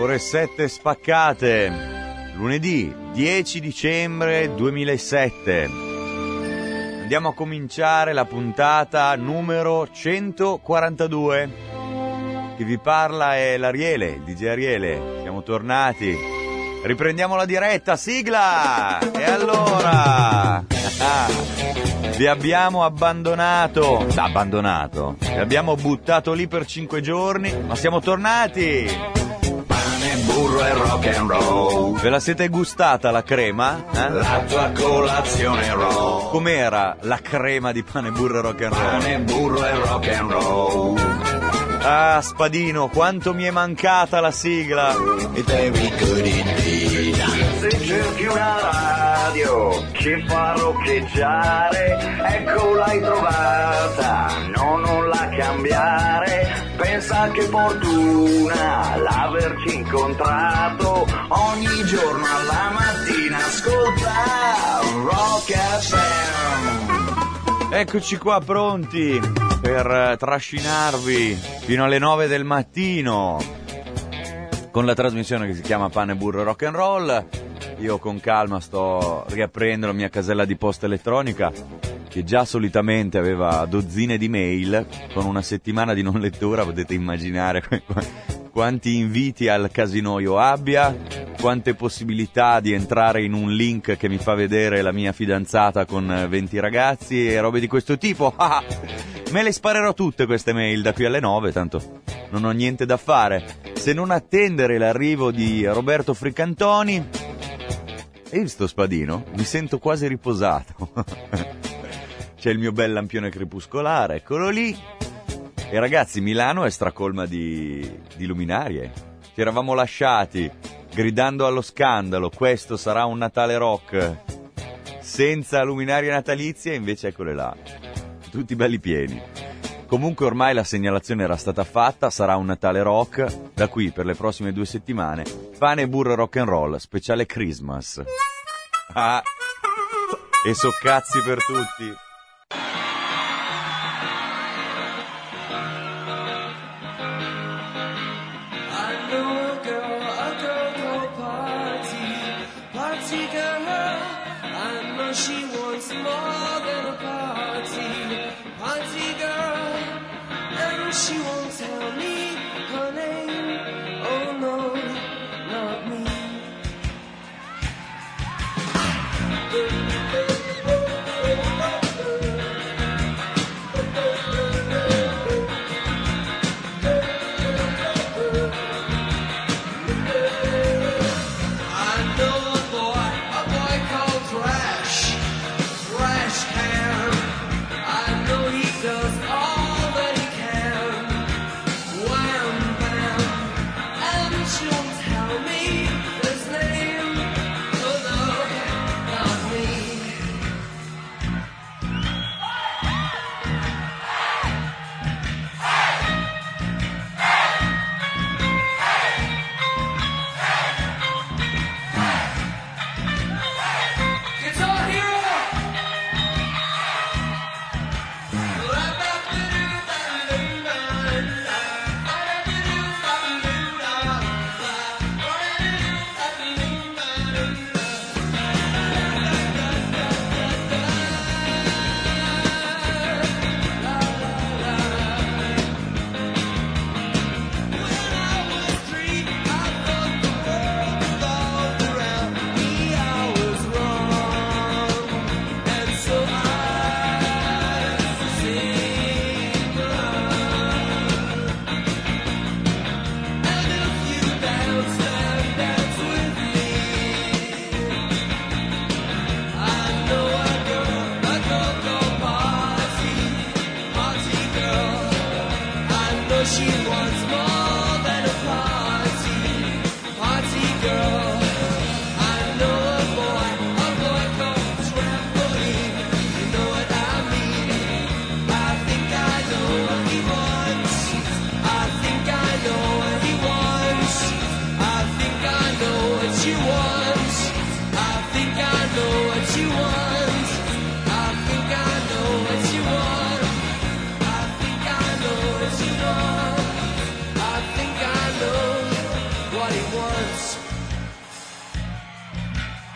ore 7 spaccate, lunedì 10 dicembre 2007. Andiamo a cominciare la puntata numero 142. Chi vi parla è l'Ariele, il DJ Ariele. Siamo tornati. Riprendiamo la diretta, sigla! E allora... vi abbiamo abbandonato. Vi abbiamo buttato lì per 5 giorni, ma siamo tornati. Pane, burro e rock and roll. Ve la siete gustata la crema? La tua colazione roll. Com'era la crema di pane, burro e rock and roll? Pane, burro e rock and roll. Ah, Spadino, quanto mi è mancata la sigla. It's very good indeed. Se cerchi una radio che fa roccheggiare, ecco l'hai trovata, no, non la cambiare. Pensa che fortuna l'averci incontrato, ogni giorno alla mattina ascolta Rock FM. Eccoci qua pronti per trascinarvi fino alle 9 del mattino con la trasmissione che si chiama Pane, Burro e Rock and Roll. Io con calma sto riaprendo la mia casella di posta elettronica, che già solitamente aveva dozzine di mail. Con una settimana di non lettura potete immaginare quanti inviti al casino io abbia, quante possibilità di entrare in un link che mi fa vedere la mia fidanzata con 20 ragazzi e robe di questo tipo. Me le sparerò tutte queste mail da qui alle 9, tanto non ho niente da fare se non attendere l'arrivo di Roberto Fricantoni. Hai visto, Spadino? Mi sento quasi riposato. C'è il mio bel lampione crepuscolare, eccolo lì. E ragazzi, Milano è stracolma di luminarie. Ci eravamo lasciati gridando allo scandalo, questo sarà un Natale rock senza luminarie natalizie, invece eccole là, tutti belli pieni. Comunque ormai la segnalazione era stata fatta, sarà un Natale rock da qui per le prossime 2 settimane. Pane, burro, rock and roll, speciale Christmas. Ah, e so cazzi per tutti. She wants more than a party, party girl, and she won't tell me her name, oh no, not me.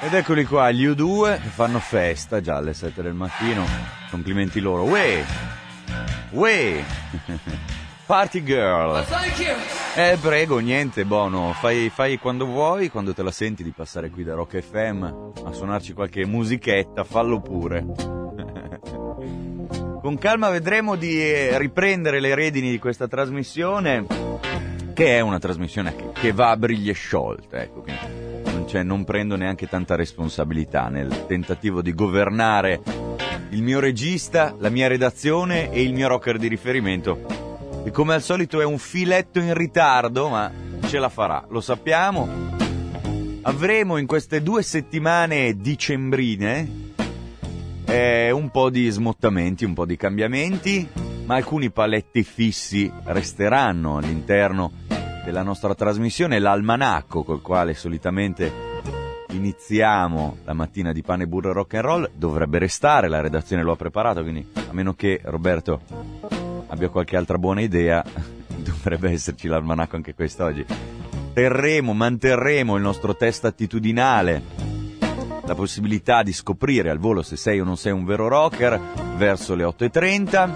Ed eccoli qua, gli U2 che fanno festa già alle 7 del mattino. Complimenti loro. Uè! Party girl. Thank you. Prego, niente, Bono. Fai quando vuoi, quando te la senti di passare qui da Rock FM a suonarci qualche musichetta, fallo pure. Con calma vedremo di riprendere le redini di questa trasmissione, che è una trasmissione che va a briglie sciolte, ecco, non prendo neanche tanta responsabilità nel tentativo di governare il mio regista, la mia redazione e il mio rocker di riferimento, che come al solito è un filetto in ritardo, ma ce la farà, lo sappiamo. Avremo in queste 2 settimane dicembrine un po' di smottamenti, un po' di cambiamenti, ma alcuni paletti fissi resteranno all'interno della nostra trasmissione. L'almanacco col quale solitamente iniziamo la mattina di Pane, Burro e Rock and Roll dovrebbe restare, la redazione lo ha preparato, quindi a meno che Roberto abbia qualche altra buona idea dovrebbe esserci l'almanacco anche quest'oggi. Manterremo il nostro test attitudinale, la possibilità di scoprire al volo se sei o non sei un vero rocker verso le 8:30,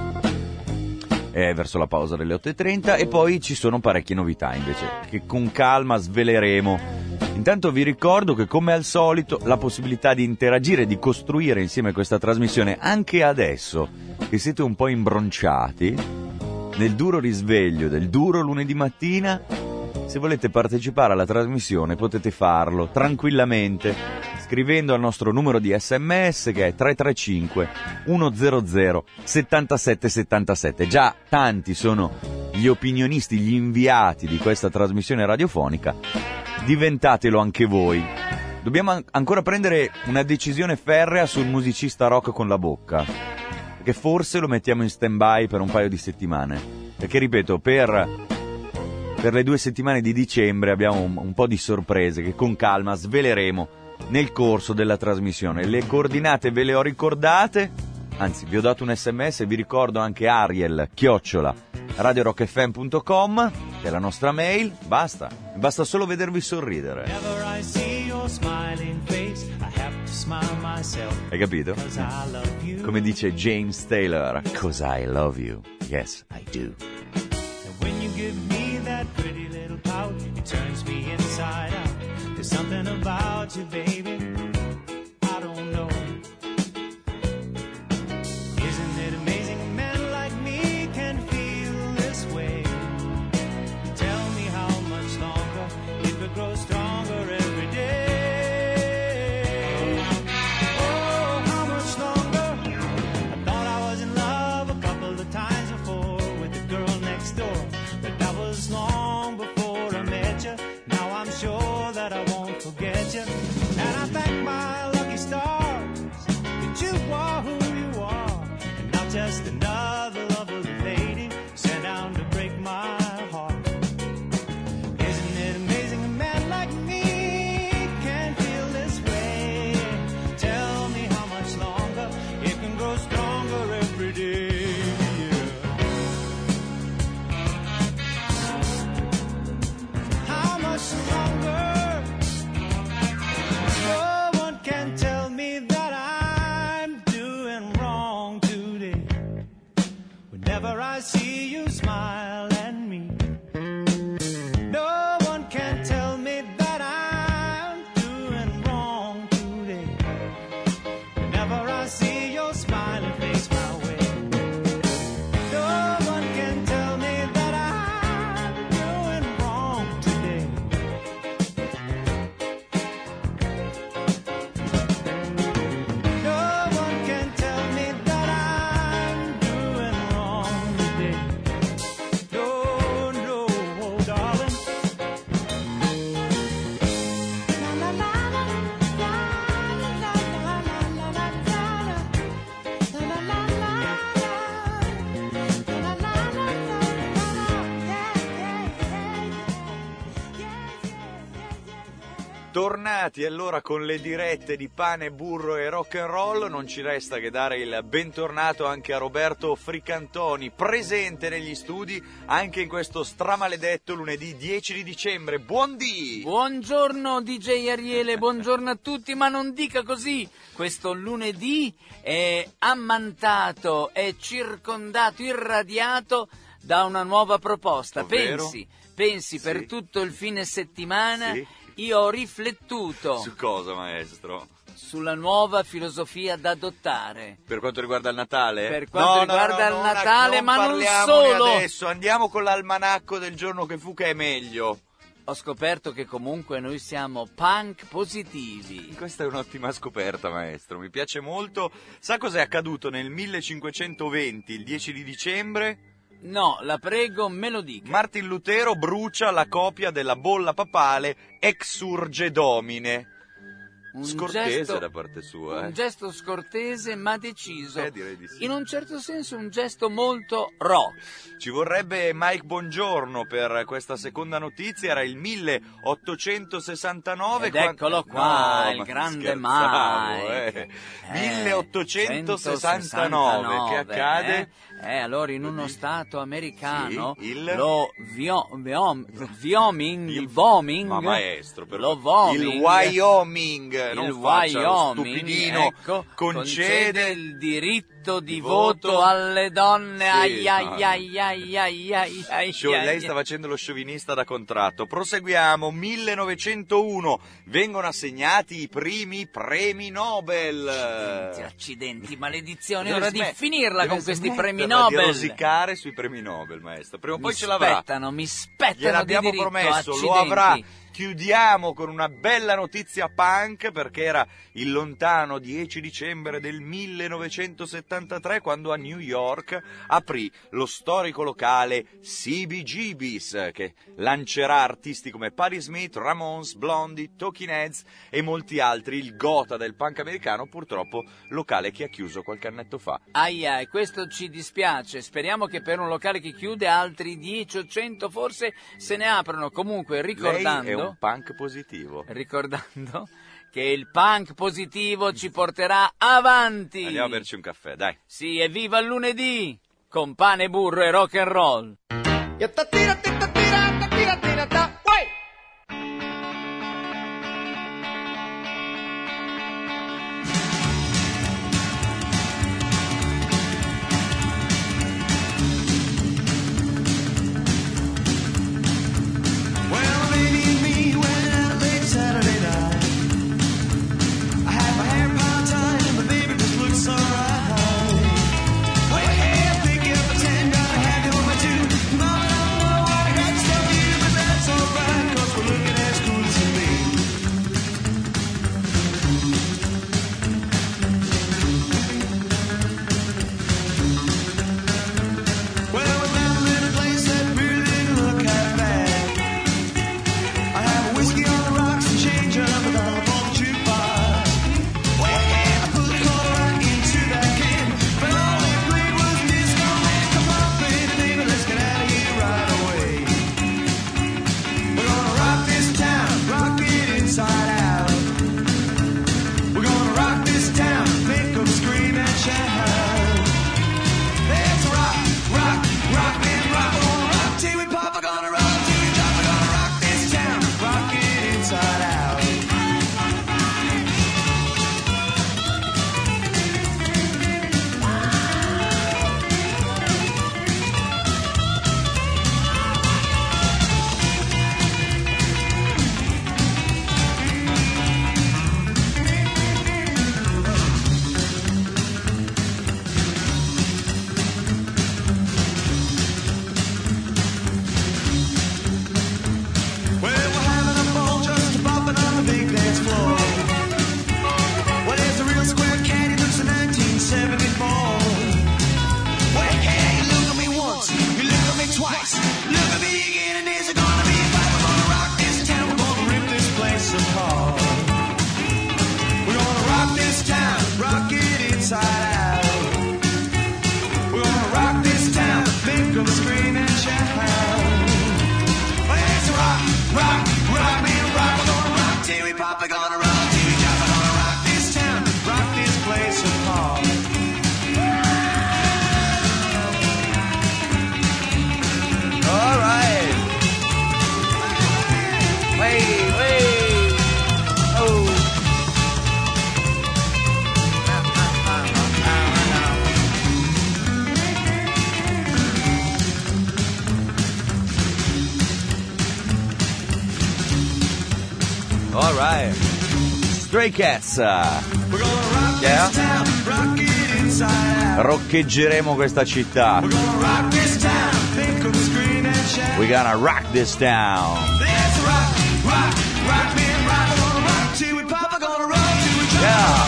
verso la pausa delle 8:30, e poi ci sono parecchie novità invece che con calma sveleremo. Intanto vi ricordo che come al solito la possibilità di interagire, di costruire insieme questa trasmissione anche adesso che siete un po' imbronciati nel duro risveglio del duro lunedì mattina. Se volete partecipare alla trasmissione potete farlo tranquillamente scrivendo al nostro numero di SMS, che è 335 100 7777. Già tanti sono gli opinionisti, gli inviati di questa trasmissione radiofonica. Diventatelo anche voi. Dobbiamo ancora prendere una decisione ferrea sul musicista rock con la bocca, perché forse lo mettiamo in stand-by per un paio di settimane, perché ripeto, per le 2 settimane di dicembre abbiamo un po' di sorprese che con calma sveleremo nel corso della trasmissione. Le coordinate ve le ho ricordate, anzi vi ho dato un SMS e vi ricordo anche ariel@radiorockfm.com, che è la nostra mail. Basta solo vedervi sorridere. Hai capito? Come dice James Taylor, 'cause I love you, yes I do. When you give me that pretty little pout, it turns me inside out. There's something about you, baby, I don't know. Isn't it amazing a man like me can feel this way? Tell me how much longer it could grow stronger every day. Oh, how much longer? I thought I was in love a couple of times before with the girl next door, but that was long before I met you. Now I'm sure that I won't forget you, and I thank my Tornati allora con le dirette di Pane, Burro e Rock and Roll, non ci resta che dare il bentornato anche a Roberto Fricantoni, presente negli studi anche in questo stramaledetto lunedì 10 di dicembre. Buondì! Buongiorno DJ Ariele, buongiorno a tutti, ma non dica così, questo lunedì è ammantato, è circondato, irradiato da una nuova proposta. Ovvero? Pensi Sì. per tutto il fine settimana. Sì. Io ho riflettuto Su cosa, maestro? sulla nuova filosofia da adottare. Per quanto riguarda il Natale? Per quanto riguarda il Natale, ma non solo. Adesso andiamo con l'almanacco del giorno che fu, che è meglio. Ho scoperto che comunque noi siamo punk positivi. Questa è un'ottima scoperta, maestro, mi piace molto. Sa cos'è accaduto nel 1520, il 10 di dicembre? No, la prego, me lo dica. Martin Lutero brucia la copia della bolla papale Ex Urge Domine. Scortese da parte sua, Un gesto scortese ma deciso. direi di sì. In un certo senso un gesto molto rock. Ci vorrebbe Mike Bongiorno per questa seconda notizia, era il 1869. Ed eccolo qua, No, il ma grande scherzavo, Mike. 1869, che accade? Allora in uno stato americano, Sì, il Wyoming, Ma maestro, per lo Wyoming, il Wyoming, non il faccia lo Wyoming, stupidino, ecco, concede il diritto di voto voto alle donne. Sì, lei sta facendo lo sciovinista da contratto. Proseguiamo. 1901 vengono assegnati i primi premi Nobel. Accidenti, maledizione, Deve ora di smet- finirla deve con questi premi smetterla Nobel. di rosicare sui premi Nobel, maestro. Prima o poi Mi ce l'avrà. mi spettano Gliel'abbiamo di diritto, promesso, accidenti. lo avrà. Chiudiamo con una bella notizia punk, perché era il lontano 10 dicembre del 1973 quando a New York aprì lo storico locale CBGB's, che lancerà artisti come Patti Smith, Ramones, Blondie, Talking Heads e molti altri. Il gotha del punk americano, purtroppo locale che ha chiuso qualche annetto fa. Ai, questo ci dispiace. Speriamo che per un locale che chiude altri 10 o 100 forse se ne aprono. Comunque, Lei ricordando è un punk positivo. che il punk positivo ci porterà avanti. Andiamo a berci un caffè, dai. Sì, evviva il lunedì con pane, burro e rock and roll. Well, maybe me went out late Saturday night. I had my hair piled tight and the baby just looked so right. Well, yeah, pick up a 10, gotta have you on my two. Mama, I don't know what I got to tell you, but that's alright, 'cause we're looking as cool as can be. Well, we found in a place that really didn't look half bad. I have a whiskey on the rocks and change up a dollar for the jukebox. Well, yeah, I put a quarter right into that can, but all they played was disco man. Come on, baby, baby, let's get out of here right away. We're gonna rock this town, rock it inside out. We're gonna rock this town, make 'em scream and shout. Let's rock, rock, rock and rock. We're gonna rock till we pop. We're gonna rock till we drop. We're gonna rock this town, rock it inside out. Alright. Stray Cats. Yeah. Roccheggeremo questa città. We're gonna rock this town. Yeah.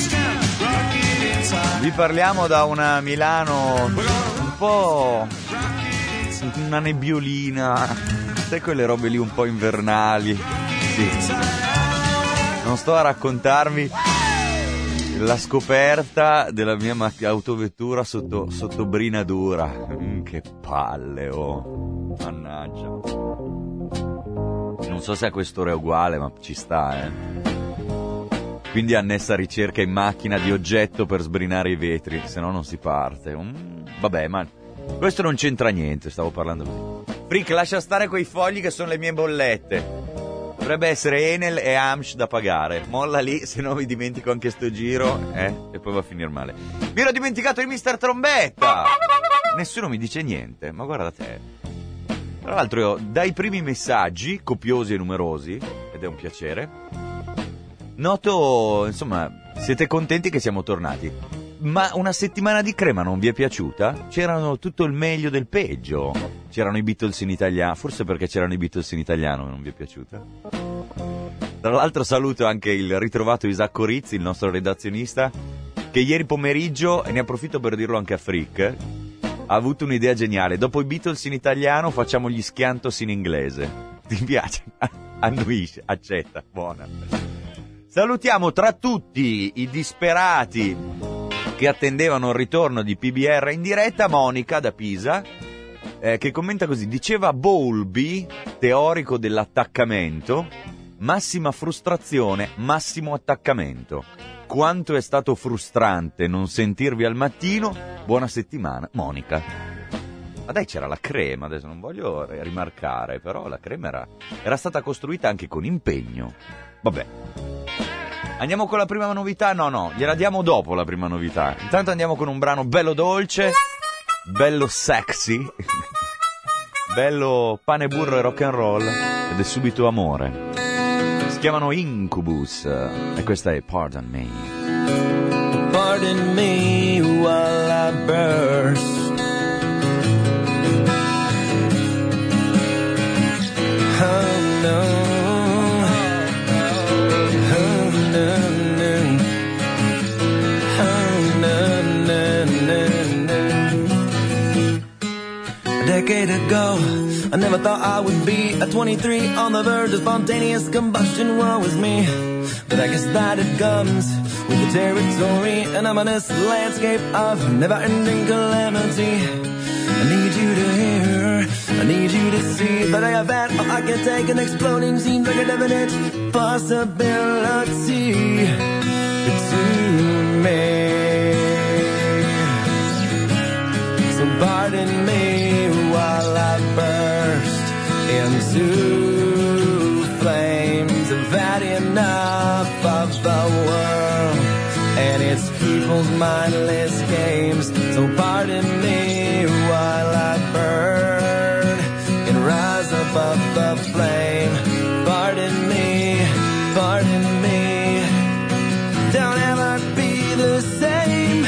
Vi parliamo da una Milano un po' una nebbiolina, sai quelle robe lì un po' invernali. Sì. Non sto a raccontarvi la scoperta della mia autovettura sotto brinatura. Che palle, oh. Mannaggia. Non so se a quest'ora è uguale, ma ci sta, Quindi annessa ricerca in macchina di oggetto per sbrinare i vetri, se no non si parte. Vabbè, ma questo non c'entra niente, stavo parlando così. Frick, lascia stare quei fogli che sono le mie bollette. Dovrebbe essere Enel e Amsh da pagare. Molla lì, se no mi dimentico anche sto giro, e poi va a finire male. Mi ero dimenticato di Mr. Trombetta! Nessuno mi dice niente, ma guarda te. Tra l'altro io, dai primi messaggi, copiosi e numerosi, ed è un piacere, noto, insomma, siete contenti che siamo tornati. Ma una settimana di crema non vi è piaciuta? C'erano tutto il meglio del peggio. C'erano i Beatles in italiano, forse perché c'erano i Beatles in italiano non vi è piaciuta? Tra l'altro saluto anche il ritrovato Isacco Rizzi, il nostro redazionista, che ieri pomeriggio, e ne approfitto per dirlo anche a Frick, ha avuto un'idea geniale. Dopo i Beatles in italiano facciamo gli Schiantos in inglese. Ti piace? Annuisce, accetta, buona. Salutiamo tra tutti i disperati che attendevano il ritorno di PBR in diretta Monica da Pisa, che commenta così: diceva Bowlby, teorico dell'attaccamento, massima frustrazione, massimo attaccamento. Quanto è stato frustrante non sentirvi al mattino. Buona settimana, Monica. Ma dai, c'era la crema, adesso non voglio rimarcare, però la crema era stata costruita anche con impegno. Vabbè. Andiamo con la prima novità? No, gliela diamo dopo la prima novità. Intanto andiamo con un brano bello dolce, bello sexy, bello pane, burro e rock and roll, ed è subito amore. Si chiamano Incubus e questa è Pardon Me. Pardon me while I burst. Oh no. A decade ago, I never thought I would be at 23 on the verge of spontaneous combustion. Woe is me, but I guess that it comes with the territory, an ominous landscape of never-ending calamity. I need you to hear, I need you to see that I have had all I can take, and exploding seems like a definite possibility to me. So pardon me while I burst into flames. I've had enough of the world and its people's mindless games. So pardon me while I burn and rise above the flame. Pardon me, pardon me. Don't ever be the same.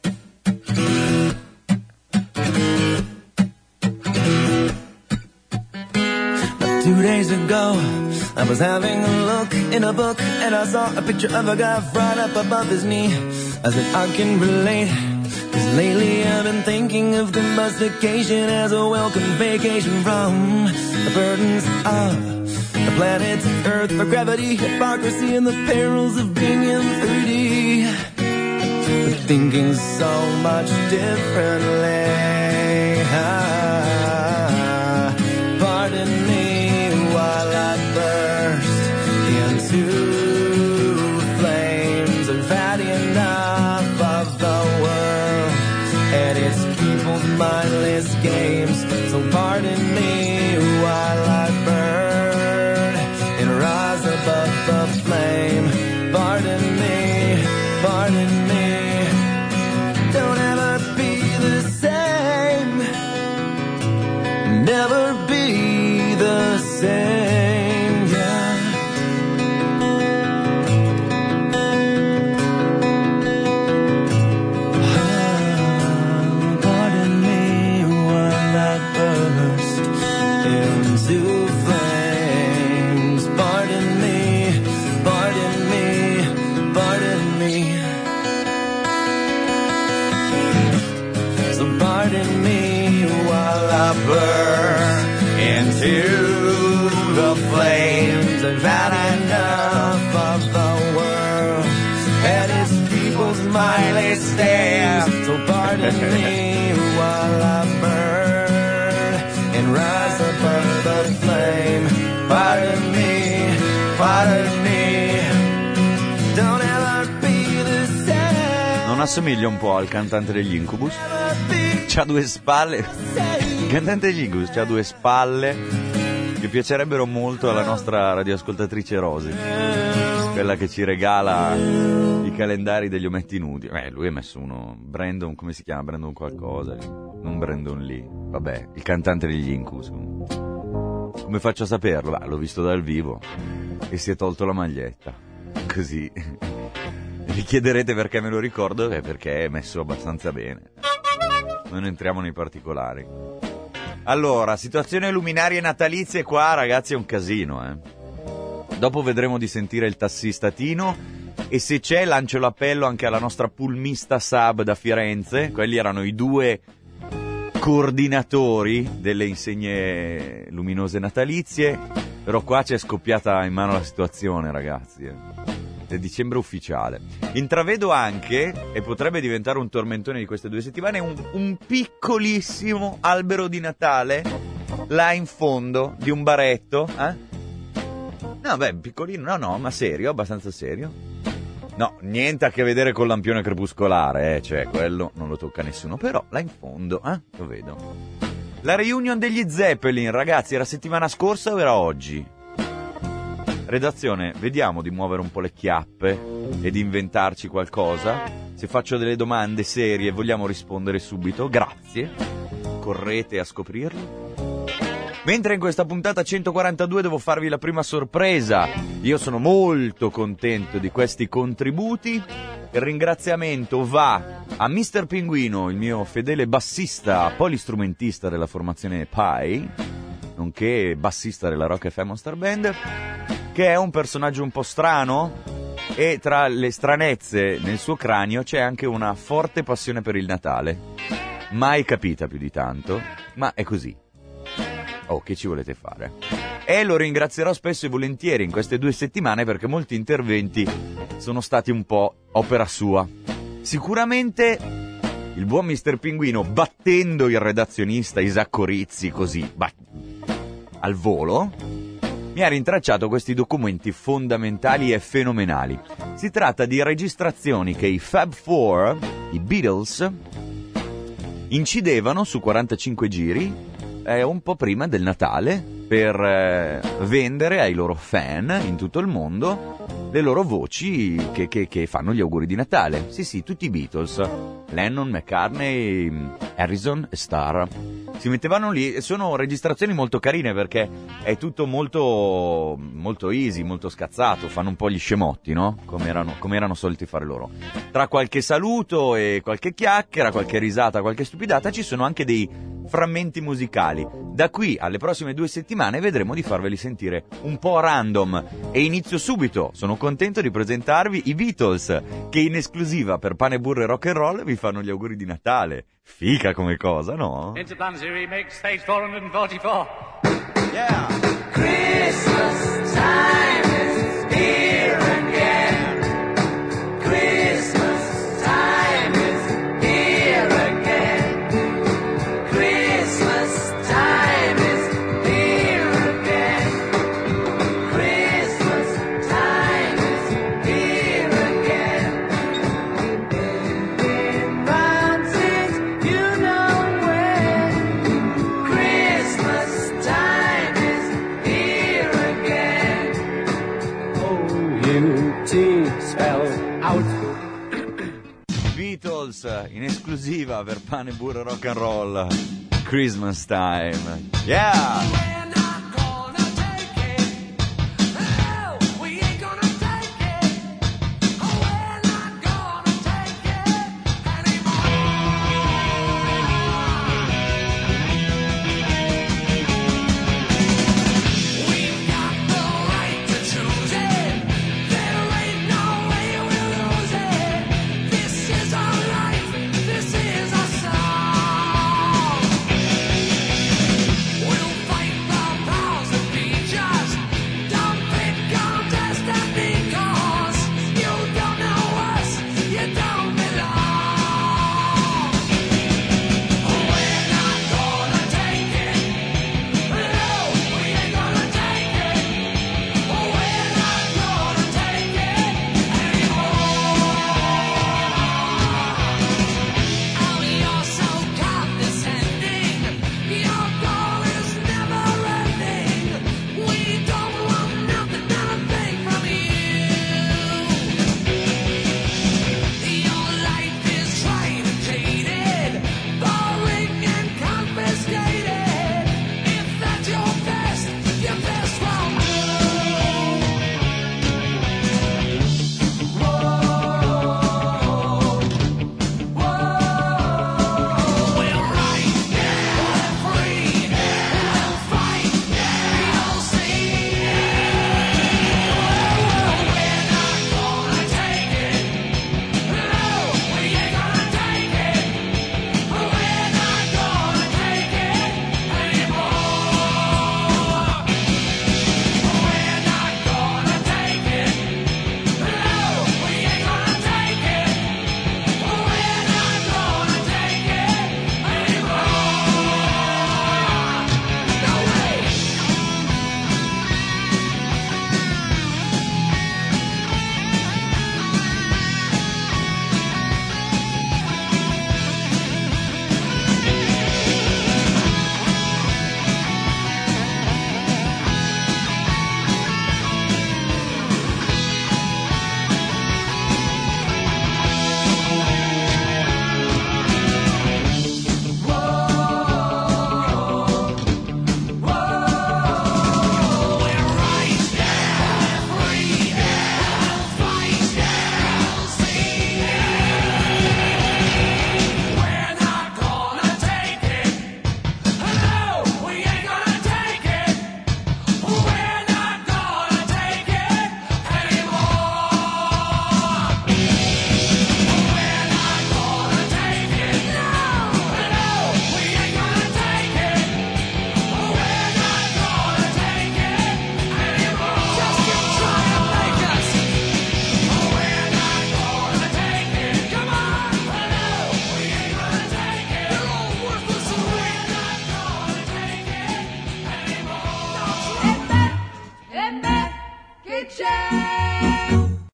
2 days ago, I was having a look in a book and I saw a picture of a guy right up above his knee. I said, I can relate, 'cause lately I've been thinking of combustication as a welcome vacation from the burdens of the planet Earth, for gravity, hypocrisy, and the perils of being in 3D. But thinking so much differently. Pardon me while I burst into flames. I've had enough of the world and its people's mindless games. So pardon me while I burn and rise above the flame. Pardon me, pardon me. Don't ever be the same. Never be the same, yeah. into flames. Pardon me, pardon me, pardon me. So pardon me while I burn into the flames. I've had enough of the world and its people's mindless stare. So pardon me while I burn and rise above the flame. Pardon me, pardon me. Don't ever be the same. Non assomiglia un po' al cantante degli Incubus? C'ha due spalle. Il cantante degli Incubus c'ha due spalle che piacerebbero molto alla nostra radioascoltatrice Rosy, quella che ci regala i calendari degli ometti nudi. Lui ha messo uno, Brandon, come si chiama? Brandon qualcosa, non Brandon Lee, vabbè, il cantante degli Incubus. Come faccio a saperlo? L'ho visto dal vivo e si è tolto la maglietta, così. Vi chiederete perché me lo ricordo? Perché è messo abbastanza bene. Non entriamo nei particolari. Allora, situazione luminarie natalizie qua, ragazzi, è un casino, Dopo vedremo di sentire il tassista Tino e se c'è lancio l'appello anche alla nostra pulmista Sab da Firenze. Quelli erano i due coordinatori delle insegne luminose natalizie, però qua c'è scoppiata in mano la situazione, ragazzi. È dicembre ufficiale. Intravedo anche, e potrebbe diventare un tormentone di queste 2 settimane, un piccolissimo albero di Natale là in fondo di un baretto. No, piccolino, no, ma serio, abbastanza serio. No, niente a che vedere col lampione crepuscolare, cioè quello non lo tocca nessuno, però là in fondo, lo vedo. La reunion degli Zeppelin, ragazzi, era settimana scorsa o era oggi? Redazione, vediamo di muovere un po' le chiappe e di inventarci qualcosa. Se faccio delle domande serie vogliamo rispondere subito, grazie. Correte a scoprirlo. Mentre in questa puntata 142 devo farvi la prima sorpresa. Io sono molto contento di questi contributi. Il ringraziamento va a Mr. Pinguino, il mio fedele bassista polistrumentista della formazione Pi, nonché bassista della Rock FM Star Band, che è un personaggio un po' strano e tra le stranezze nel suo cranio c'è anche una forte passione per il Natale. Mai capita più di tanto, ma è così. Oh, che ci volete fare? E lo ringrazierò spesso e volentieri in queste 2 settimane perché molti interventi sono stati un po' opera sua. Sicuramente il buon Mr. Pinguino, battendo il redazionista Isacco Rizzi così, al volo, mi ha rintracciato questi documenti fondamentali e fenomenali. Si tratta di registrazioni che i Fab Four, i Beatles, incidevano su 45 giri un po' prima del Natale per vendere ai loro fan in tutto il mondo le loro voci che fanno gli auguri di Natale. Sì, tutti i Beatles, Lennon, McCartney, Harrison e Starr. Si mettevano lì e sono registrazioni molto carine perché è tutto molto, molto easy, molto scazzato, fanno un po' gli scemotti, no? Come erano soliti fare loro. Tra qualche saluto e qualche chiacchiera, qualche risata, qualche stupidata, ci sono anche dei frammenti musicali. Da qui alle prossime 2 settimane vedremo di farveli sentire un po' random e inizio subito. Sono contento di presentarvi i Beatles che in esclusiva per Pane, Burro e Rock and Roll vi fanno gli auguri di Natale. Fica come cosa, no? Interplanetary Remix, stage 444. Yeah! Christmas time is here again. Christmas time is here again. Christmas time is here again. Christmas time is here again. We've been round since you know when. Christmas time is here again. O-U-T spell out. Beatles in esclusiva per Pane, Burro e Rock and Roll. Christmas time. Yeah!